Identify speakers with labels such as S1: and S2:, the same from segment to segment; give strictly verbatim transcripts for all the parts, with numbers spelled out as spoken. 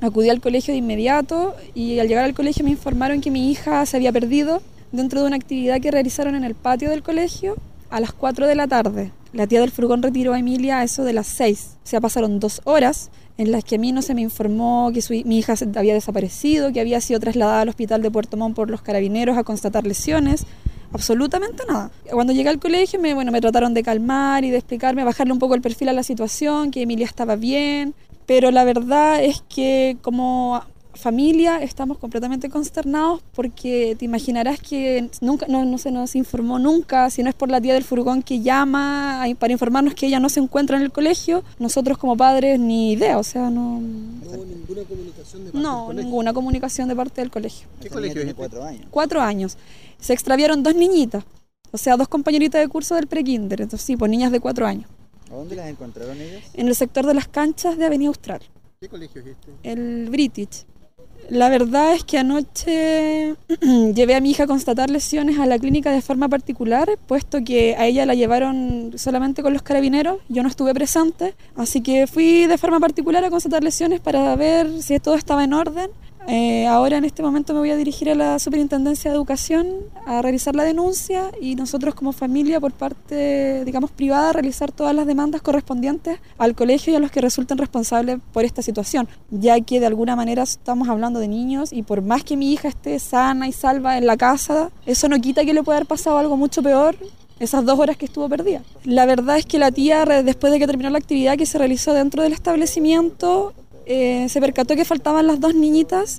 S1: Acudí al colegio de inmediato y al llegar al colegio me informaron que mi hija se había perdido dentro de una actividad que realizaron en el patio del colegio a las cuatro de la tarde. La tía del furgón retiró a Emilia a eso de las seis. O sea, pasaron dos horas en las que a mí no se me informó que su, mi hija había desaparecido, que había sido trasladada al hospital de Puerto Montt por los carabineros a constatar lesiones. Absolutamente nada. Cuando llegué al colegio me, bueno, me trataron de calmar y de explicarme, bajarle un poco el perfil a la situación, que Emilia estaba bien, pero la verdad es que como familia estamos completamente consternados porque te imaginarás que nunca no, no se nos informó nunca, si no es por la tía del furgón que llama para informarnos que ella no se encuentra en el colegio, nosotros como padres ni idea, o sea, no...
S2: ¿No hubo ninguna comunicación de parte
S1: No,
S2: del colegio?
S1: ninguna comunicación de parte del colegio.
S2: ¿Qué colegio es este?
S3: Cuatro años.
S1: Cuatro años. Se extraviaron dos niñitas, o sea, dos compañeritas de curso del prekinder, entonces sí, pues niñas de cuatro años.
S3: ¿A dónde las encontraron ellas?
S1: En el sector de las canchas de Avenida Austral,
S2: ¿Qué colegio es este?
S1: el British. La verdad es que anoche llevé a mi hija a constatar lesiones a la clínica de forma particular, puesto que a ella la llevaron solamente con los carabineros, yo no estuve presente, así que fui de forma particular a constatar lesiones para ver si todo estaba en orden. Eh, ahora en este momento me voy a dirigir a la Superintendencia de Educación a realizar la denuncia y nosotros como familia por parte, digamos, privada, realizar todas las demandas correspondientes al colegio y a los que resulten responsables por esta situación, ya que de alguna manera estamos hablando de niños y por más que mi hija esté sana y salva en la casa, eso no quita que le pueda haber pasado algo mucho peor esas dos horas que estuvo perdida. La verdad es que la tía, después de que terminó la actividad que se realizó dentro del establecimiento, Eh, se percató que faltaban las dos niñitas,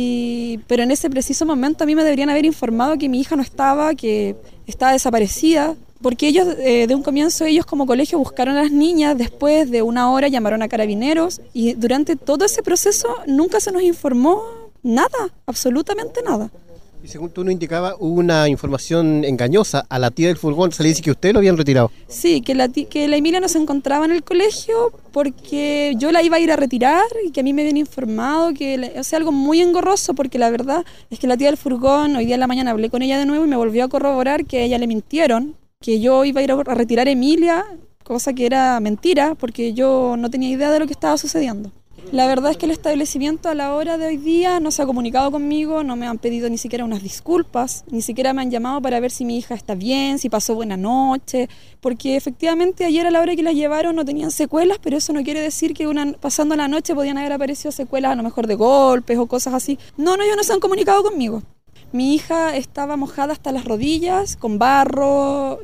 S1: y, pero en ese preciso momento a mí me deberían haber informado que mi hija no estaba, que estaba desaparecida, porque ellos eh, de un comienzo ellos como colegio buscaron a las niñas, después de una hora llamaron a carabineros y durante todo ese proceso nunca se nos informó nada, absolutamente nada.
S2: Y según tú nos indicaba, hubo una información engañosa a la tía del furgón, se le dice que ustedes lo habían retirado.
S1: Sí, que la, que la Emilia no se encontraba en el colegio porque yo la iba a ir a retirar y que a mí me habían informado, que la, o sea, algo muy engorroso, porque la verdad es que la tía del furgón, hoy día en la mañana hablé con ella de nuevo y me volvió a corroborar que a ella le mintieron, que yo iba a ir a, a retirar a Emilia, cosa que era mentira, porque yo no tenía idea de lo que estaba sucediendo. La verdad es que el establecimiento a la hora de hoy día no se ha comunicado conmigo, no me han pedido ni siquiera unas disculpas, ni siquiera me han llamado para ver si mi hija está bien, si pasó buena noche, porque efectivamente ayer a la hora que la llevaron no tenían secuelas, pero eso no quiere decir que una, pasando la noche podían haber aparecido secuelas a lo mejor de golpes o cosas así. No, no, ellos no se han comunicado conmigo. Mi hija estaba mojada hasta las rodillas, con barro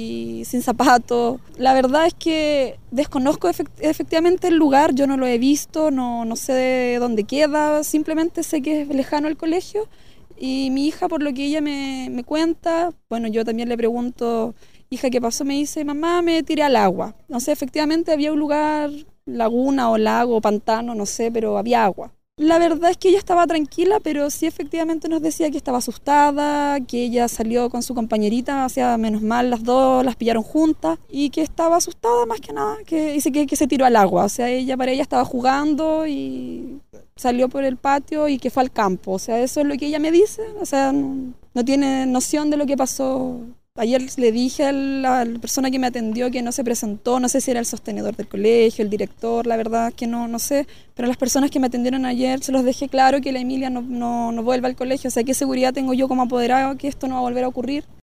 S1: y sin zapatos. La verdad es que desconozco efect- efectivamente el lugar, yo no lo he visto, no, no sé de dónde queda, simplemente sé que es lejano el colegio. Y mi hija, por lo que ella me, me cuenta, bueno, yo también le pregunto, hija, ¿qué pasó? Me dice, mamá, me tiré al agua. No sé, efectivamente había un lugar, laguna o lago o pantano, no sé, pero había agua. La verdad es que ella estaba tranquila, pero sí efectivamente nos decía que estaba asustada, que ella salió con su compañerita, o sea, menos mal las dos las pillaron juntas, y que estaba asustada más que nada, que dice que, que se tiró al agua, o sea, ella para ella estaba jugando y salió por el patio y que fue al campo, o sea, eso es lo que ella me dice, o sea, no, no tiene noción de lo que pasó. Ayer le dije a la, a la persona que me atendió que no se presentó, no sé si era el sostenedor del colegio, el director, la verdad que no, no sé, pero a las personas que me atendieron ayer se los dejé claro que la Emilia no, no, no vuelva al colegio, o sea, ¿qué seguridad tengo yo como apoderado que esto no va a volver a ocurrir?